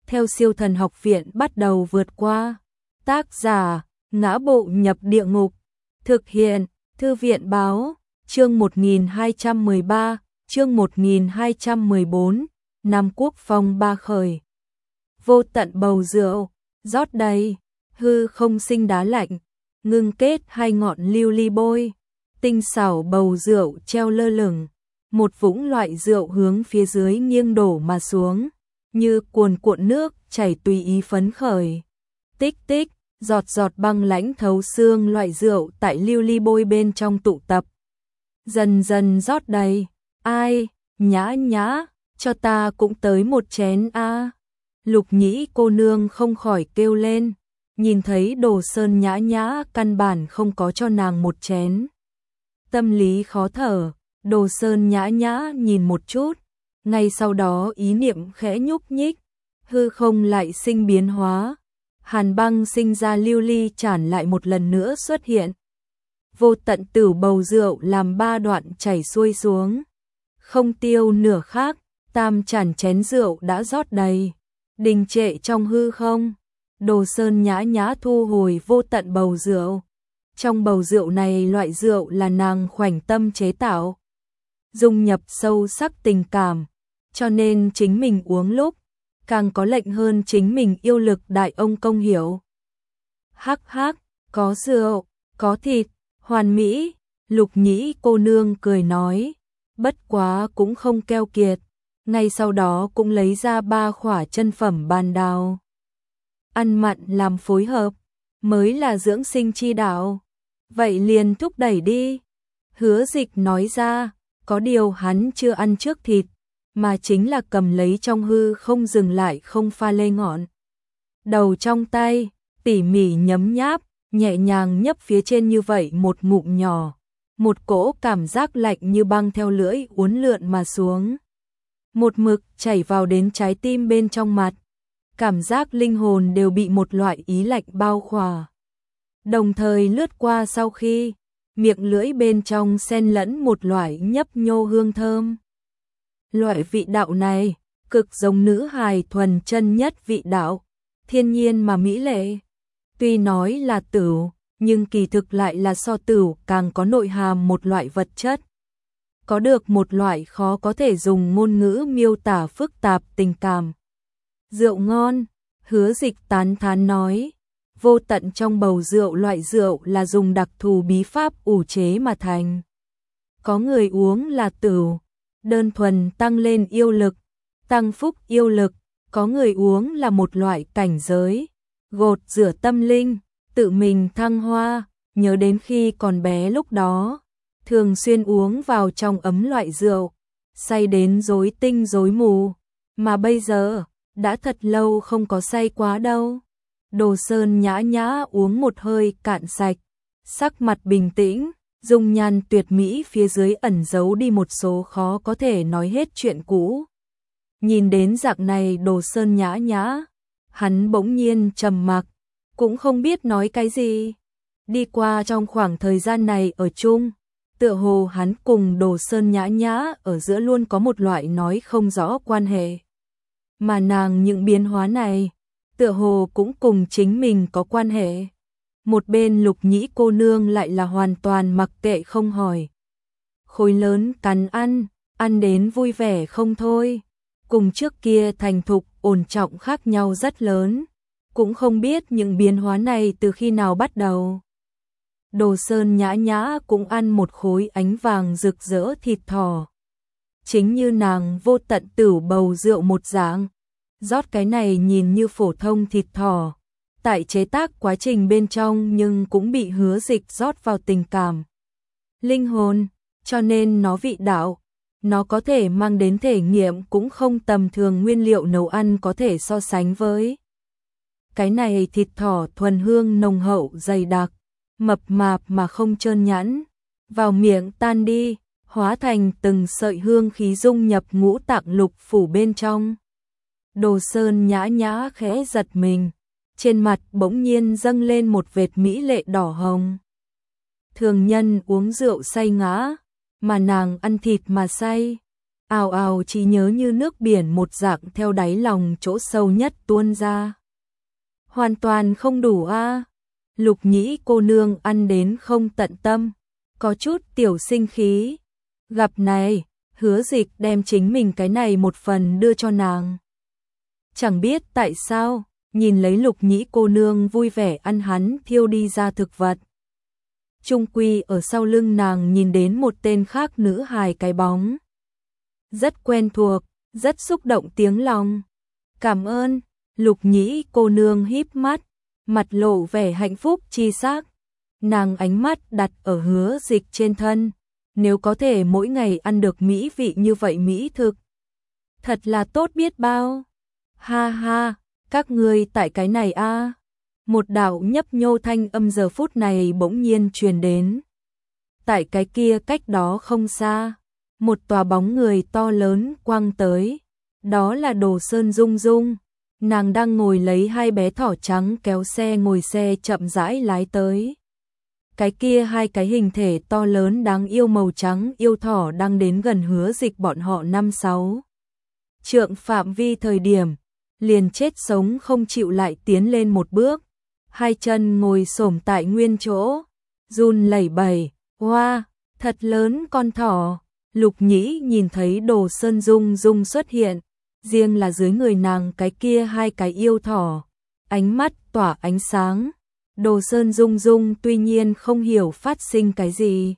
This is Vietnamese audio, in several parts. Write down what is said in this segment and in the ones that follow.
theo Siêu Thần Học Viện bắt đầu vượt qua. Tác giả: Ngã Bộ Nhập Địa Ngục. Thực hiện: Thư viện báo. Chương 1213, chương 1214, Nam Quốc Phong ba khởi. Vô tận bầu rượu, rót đầy, hư không sinh đá lạnh, ngưng kết hai ngọn lưu ly bôi, tinh xảo bầu rượu treo lơ lửng, một vũng loại rượu hướng phía dưới nghiêng đổ mà xuống, như cuồn cuộn nước chảy tùy ý phấn khởi. Tích tích, giọt giọt băng lãnh thấu xương loại rượu tại lưu ly bôi bên trong tụ tập. Dần dần rót đầy. Ai, Nhã Nhã, cho ta cũng tới một chén a. Lục Nhĩ cô nương không khỏi kêu lên, nhìn thấy Đồ Sơn Nhã Nhã căn bản không có cho nàng một chén. Tâm lý khó thở, Đồ Sơn Nhã Nhã nhìn một chút, ngay sau đó ý niệm khẽ nhúc nhích, hư không lại sinh biến hóa. Hàn băng sinh ra lưu ly tràn lại một lần nữa xuất hiện. Vô tận tử bầu rượu làm ba đoạn chảy xuôi xuống. Không tiêu nửa khác, tam tràn chén rượu đã rót đầy, đình trệ trong hư không. Đồ Sơn Nhã Nhã thu hồi vô tận bầu rượu. Trong bầu rượu này loại rượu là nàng khoảnh tâm chế tạo, dung nhập sâu sắc tình cảm, cho nên chính mình uống lúc càng có lệnh hơn chính mình yêu lực đại ông công hiểu. Hắc hắc, có rượu, có thịt, hoàn mỹ. Lục Nhĩ cô nương cười nói, bất quá cũng không keo kiệt, ngay sau đó cũng lấy ra 3 khỏa chân phẩm bàn đào. Ăn mặn làm phối hợp, mới là dưỡng sinh chi đạo. Vậy liền thúc đẩy đi. Hứa Dịch nói ra, có điều hắn chưa ăn trước thịt, mà chính là cầm lấy trong hư không dừng lại không pha lê ngọn. Đầu trong tay, tỉ mỉ nhấm nháp, nhẹ nhàng nhấp phía trên như vậy một ngụm nhỏ. Một cỗ cảm giác lạnh như băng theo lưỡi uốn lượn mà xuống. Một mực chảy vào đến trái tim bên trong mặt. Cảm giác linh hồn đều bị một loại ý lạnh bao khỏa. Đồng thời lướt qua sau khi, miệng lưỡi bên trong xen lẫn một loại nhấp nhô hương thơm. Loại vị đạo này, cực giống nữ hài thuần chân nhất vị đạo, thiên nhiên mà mỹ lệ. Tuy nói là tửu, nhưng kỳ thực lại là so tửu càng có nội hàm một loại vật chất. Có được một loại khó có thể dùng ngôn ngữ miêu tả phức tạp tình cảm. Rượu ngon, Hứa Dịch tán thán nói. Vô tận trong bầu rượu loại rượu là dùng đặc thù bí pháp ủ chế mà thành. Có người uống là tửu, đơn thuần tăng lên yêu lực, tăng phúc yêu lực. Có người uống là một loại cảnh giới, gột rửa tâm linh, tự mình thăng hoa. Nhớ đến khi còn bé lúc đó, thường xuyên uống vào trong ấm loại rượu, say đến rối tinh rối mù, mà bây giờ đã thật lâu không có say quá đâu. Đồ Sơn Nhã Nhã uống một hơi cạn sạch, sắc mặt bình tĩnh, dung nhan tuyệt mỹ phía dưới ẩn giấu đi một số khó có thể nói hết chuyện cũ. Nhìn đến dạng này Đồ Sơn Nhã Nhã, hắn bỗng nhiên trầm mặc, cũng không biết nói cái gì. Đi qua trong khoảng thời gian này ở chung, tựa hồ hắn cùng Đồ Sơn Nhã Nhã ở giữa luôn có một loại nói không rõ quan hệ. Mà nàng những biến hóa này, tựa hồ cũng cùng chính mình có quan hệ. Một bên Lục Nhĩ cô nương lại là hoàn toàn mặc kệ không hỏi. Khối lớn cắn ăn đến vui vẻ không thôi. Cùng trước kia thành thục ổn trọng khác nhau rất lớn, cũng không biết những biến hóa này từ khi nào bắt đầu. Đồ Sơn Nhã Nhã cũng ăn một khối ánh vàng rực rỡ thịt thỏ. Chính như nàng vô tận tửu bầu rượu một dạng, rót cái này nhìn như phổ thông thịt thỏ, tại chế tác quá trình bên trong nhưng cũng bị Hứa Dịch rót vào tình cảm, linh hồn, cho nên nó vị đạo, nó có thể mang đến thể nghiệm cũng không tầm thường nguyên liệu nấu ăn có thể so sánh với. Cái này thịt thỏ thuần hương nồng hậu dày đặc, mập mạp mà không trơn nhẵn, vào miệng tan đi, hóa thành từng sợi hương khí dung nhập ngũ tạng lục phủ bên trong. Đồ Sơn Nhã Nhã khẽ giật mình, trên mặt bỗng nhiên dâng lên một vệt mỹ lệ đỏ hồng. Thường nhân uống rượu say ngã, mà nàng ăn thịt mà say. ào ào trí nhớ như nước biển một dạng theo đáy lòng chỗ sâu nhất tuôn ra. Hoàn toàn không đủ a. Lục Nhĩ cô nương ăn đến không tận tâm, có chút tiểu sinh khí. Gặp này, Hứa Dịch đem chính mình cái này một phần đưa cho nàng. Chẳng biết tại sao, nhìn lấy Lục Nhĩ cô nương vui vẻ ăn hắn thiêu đi ra thực vật. Trung quy ở sau lưng nàng nhìn đến một tên khác nữ hài cái bóng. Rất quen thuộc, rất xúc động tiếng lòng. Cảm ơn, Lục Nhĩ cô nương híp mắt, mặt lộ vẻ hạnh phúc chi sắc. Nàng ánh mắt đặt ở Hứa Dịch trên thân, nếu có thể mỗi ngày ăn được mỹ vị như vậy mỹ thực, thật là tốt biết bao. Ha ha, các ngươi tại cái này a. Một đạo nhấp nhô thanh âm giờ phút này bỗng nhiên truyền đến. Tại cái kia cách đó không xa, một tòa bóng người to lớn quăng tới, đó là Đồ Sơn Dung Dung. Nàng đang ngồi lấy hai bé thỏ trắng kéo xe ngồi xe chậm rãi lái tới. Cái kia hai cái hình thể to lớn đáng yêu màu trắng yêu thỏ đang đến gần Hứa Dịch bọn họ 5-6 trượng phạm vi thời điểm, liền chết sống không chịu lại tiến lên một bước, hai chân ngồi xổm tại nguyên chỗ, run lẩy bẩy. Hoa, thật lớn con thỏ. Lục Nhĩ nhìn thấy Đồ Sơn Dung Dung xuất hiện, riêng là dưới người nàng cái kia hai cái yêu thỏ, ánh mắt tỏa ánh sáng. Đồ Sơn Dung Dung tuy nhiên không hiểu phát sinh cái gì.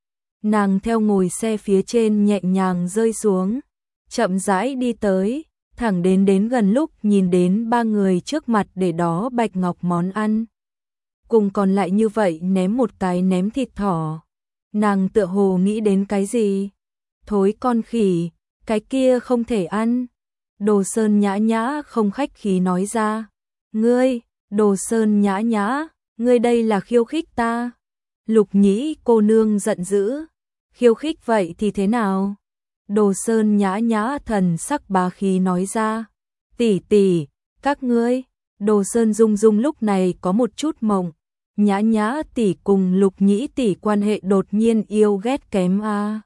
Nàng theo ngồi xe phía trên nhẹ nhàng rơi xuống, chậm rãi đi tới, thẳng đến gần lúc nhìn đến ba người trước mặt để đó bạch ngọc món ăn. Cùng còn lại như vậy ném một cái ném thịt thỏ. Nàng tựa hồ nghĩ đến cái gì? Thối con khỉ, cái kia không thể ăn. Đồ Sơn nhã nhã không khách khí nói ra. Ngươi, Đồ Sơn nhã nhã, ngươi đây là khiêu khích ta. Lục Nhĩ cô nương giận dữ. Khiêu khích vậy thì thế nào? Đồ Sơn nhã nhã thần sắc bá khí nói ra. Tỷ tỷ, các ngươi. Đồ Sơn Dung Dung lúc này có một chút mộng. Nhã nhã tỷ cùng Lục Nhĩ tỷ quan hệ đột nhiên yêu ghét kém a.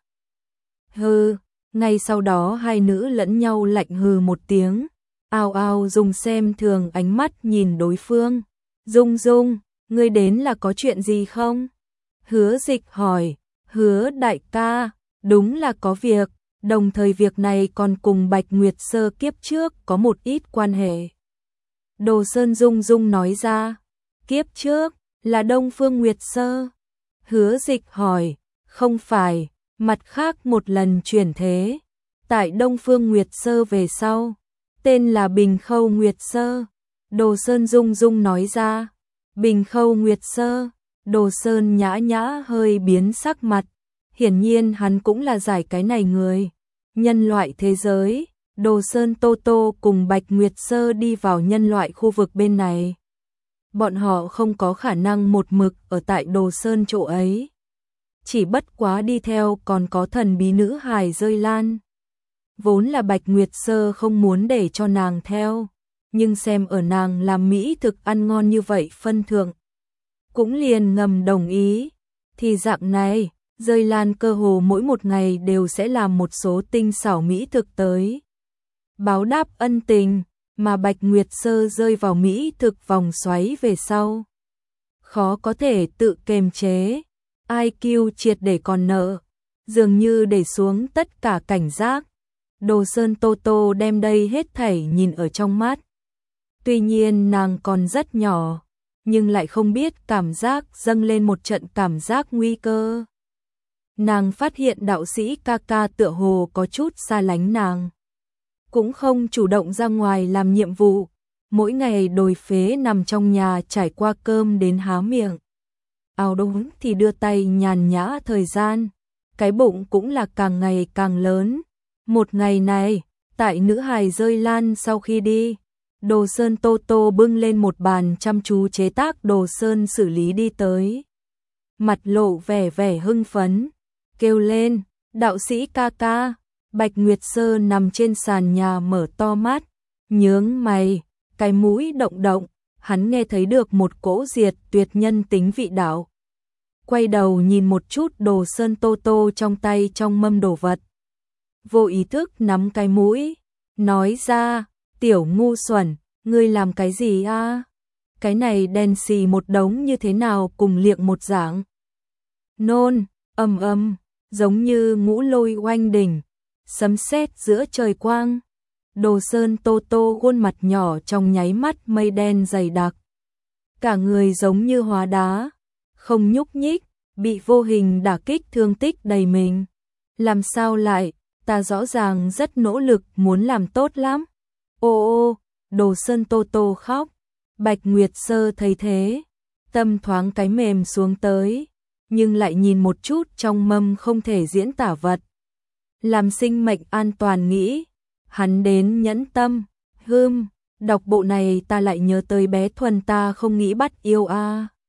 Hừ, ngay sau đó hai nữ lẫn nhau lạnh hừ một tiếng, ào ào dùng xem thường ánh mắt nhìn đối phương. Dung Dung, ngươi đến là có chuyện gì không? Hứa Dịch hỏi. Hứa đại ca, đúng là có việc, đồng thời việc này còn cùng Bạch Nguyệt Sơ kiếp trước có một ít quan hệ. Đồ Sơn Dung Dung nói ra. Kiếp trước là Đông Phương Nguyệt Sơ. Hứa Dịch hỏi. Không phải, mặt khác một lần chuyển thế, tại Đông Phương Nguyệt Sơ về sau, tên là Bình Khâu Nguyệt Sơ. Đồ Sơn Dung Dung nói ra. Bình Khâu Nguyệt Sơ. Đồ Sơn nhã nhã hơi biến sắc mặt, hiển nhiên hắn cũng là giải cái này người. Nhân loại thế giới, Đồ Sơn Tô Tô cùng Bạch Nguyệt Sơ đi vào nhân loại khu vực bên này. Bọn họ không có khả năng một mực ở tại Đồ Sơn chỗ ấy. Chỉ bất quá đi theo còn có thần bí nữ hài Rơi Lan. Vốn là Bạch Nguyệt Sơ không muốn để cho nàng theo, nhưng xem ở nàng làm mỹ thực ăn ngon như vậy phân thượng, cũng liền ngầm đồng ý. Thì dạng này, Rơi Lan cơ hồ mỗi một ngày đều sẽ làm một số tinh xảo mỹ thực tới báo đáp ân tình, mà Bạch Nguyệt Sơ rơi vào mỹ thực vòng xoáy về sau, khó có thể tự kiềm chế, IQ triệt để còn nợ, dường như để xuống tất cả cảnh giác. Đồ Sơn Tô Tô đem đây hết thảy nhìn ở trong mắt. Tuy nhiên nàng còn rất nhỏ, nhưng lại không biết cảm giác dâng lên một trận cảm giác nguy cơ. Nàng phát hiện đạo sĩ ca ca tựa hồ có chút xa lánh nàng, cũng không chủ động ra ngoài làm nhiệm vụ, mỗi ngày đồi phế nằm trong nhà trải qua cơm đến há miệng. Ao đúng thì đưa tay nhàn nhã thời gian, cái bụng cũng là càng ngày càng lớn. Một ngày này, tại nữ hài Rơi Lan sau khi đi, Đồ Sơn Tô Tô bưng lên một bàn chăm chú chế tác Đồ Sơn xử lý đi tới. Mặt lộ vẻ hưng phấn, kêu lên, đạo sĩ ca ca. Bạch Nguyệt Sơ nằm trên sàn nhà mở to mắt, nhướng mày, cái mũi động động, hắn nghe thấy được một cỗ diệt tuyệt nhân tính vị đạo. Quay đầu nhìn một chút Đồ Sơn Tô Tô trong tay trong mâm đồ vật. vô ý thức nắm cái mũi, nói ra, tiểu ngu xuẩn, ngươi làm cái gì a? Cái này đen xì một đống như thế nào cùng liệng một dạng. Nôn, giống như ngũ lôi oanh đỉnh, sấm sét giữa trời quang. Đồ Sơn Tô Tô khuôn mặt nhỏ trong nháy mắt mây đen dày đặc. Cả người giống như hóa đá, không nhúc nhích, bị vô hình đả kích thương tích đầy mình. Làm sao lại, ta rõ ràng rất nỗ lực muốn làm tốt lắm. Ô, Đồ Sơn Tô Tô khóc. Bạch Nguyệt Sơ thấy thế, tâm thoáng cái mềm xuống tới, nhưng lại nhìn một chút trong mâm không thể diễn tả vật. Làm sinh mệnh an toàn nghĩ, hắn đến nhẫn tâm, đọc bộ này ta lại nhớ tới bé Thuần ta không nghĩ bắt yêu a.